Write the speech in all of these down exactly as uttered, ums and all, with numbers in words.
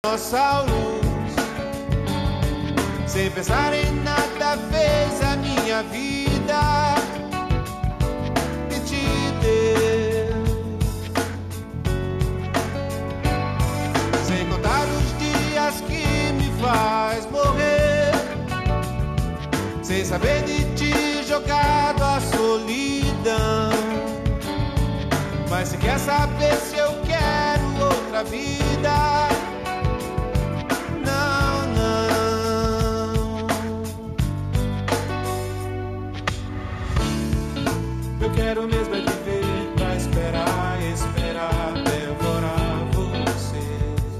nossa luz, sem pensar em nada, fez a minha vida e te deu. Sem contar os dias que me faz morrer, sem saber de ti, jogado à solidão. Mas se quer saber se eu quero outra vida, não, não. Eu quero mesmo é viver pra esperar, esperar, devorar você.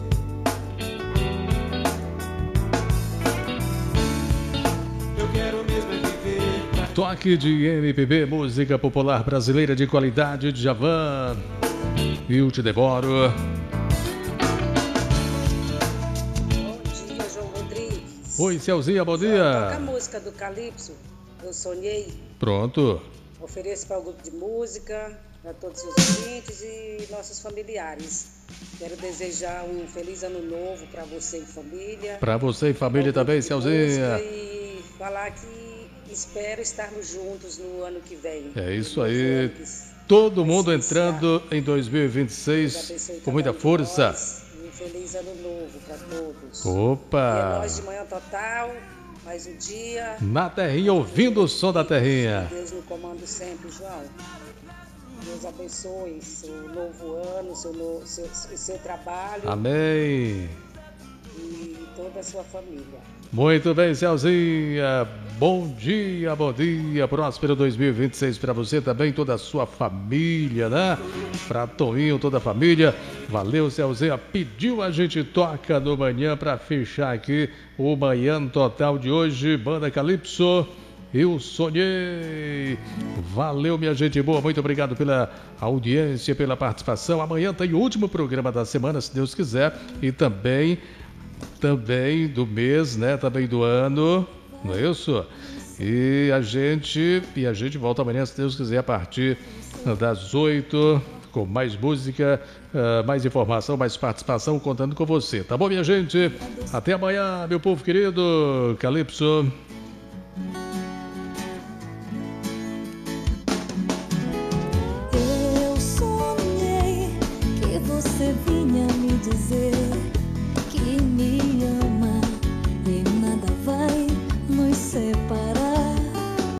Eu quero mesmo é viver pra... Toque de M P B, música popular brasileira de qualidade, de Djavan. Eu te devoro. Bom dia, João Rodrigues. Oi, Celzinha, bom Toca a dia. música do Calypso, Eu Sonhei. Pronto. Ofereço para o grupo de música, para todos os ouvintes e nossos familiares. Quero desejar um feliz ano novo para você e família. Pra você e família também, Celzinha. E falar que espero estarmos juntos no ano que vem. É isso No aí. ano que Todo mundo vai se entrando em dois mil e vinte e Deus seis abençoe com cada muita um de força. nós e um feliz ano novo para todos. Opa! E é nós de Manhã Total, mais um dia. Na terrinha, ouvindo o som da terrinha. Deus no comando sempre, João. Deus abençoe seu novo ano, seu, no, seu, seu trabalho. Amém. E toda a sua família. Muito bem, Celzinha. Bom dia, bom dia. Próspero dois mil e vinte e seis para você também, toda a sua família, né? Pra Toninho, toda a família. Valeu, Celzinha. Pediu, a gente toca no manhã para fechar aqui o Manhã Total de hoje. Banda Calypso, Eu Sonhei. Valeu, minha gente boa. Muito obrigado pela audiência, pela participação. Amanhã tem o último programa da semana, se Deus quiser. E também... Também do mês, né? Também do ano, não é isso? E a gente, e a gente volta amanhã, se Deus quiser, a partir das oito, com mais música, uh, mais informação, mais participação, contando com você. Tá bom, minha gente? Até amanhã, meu povo querido. Calypso.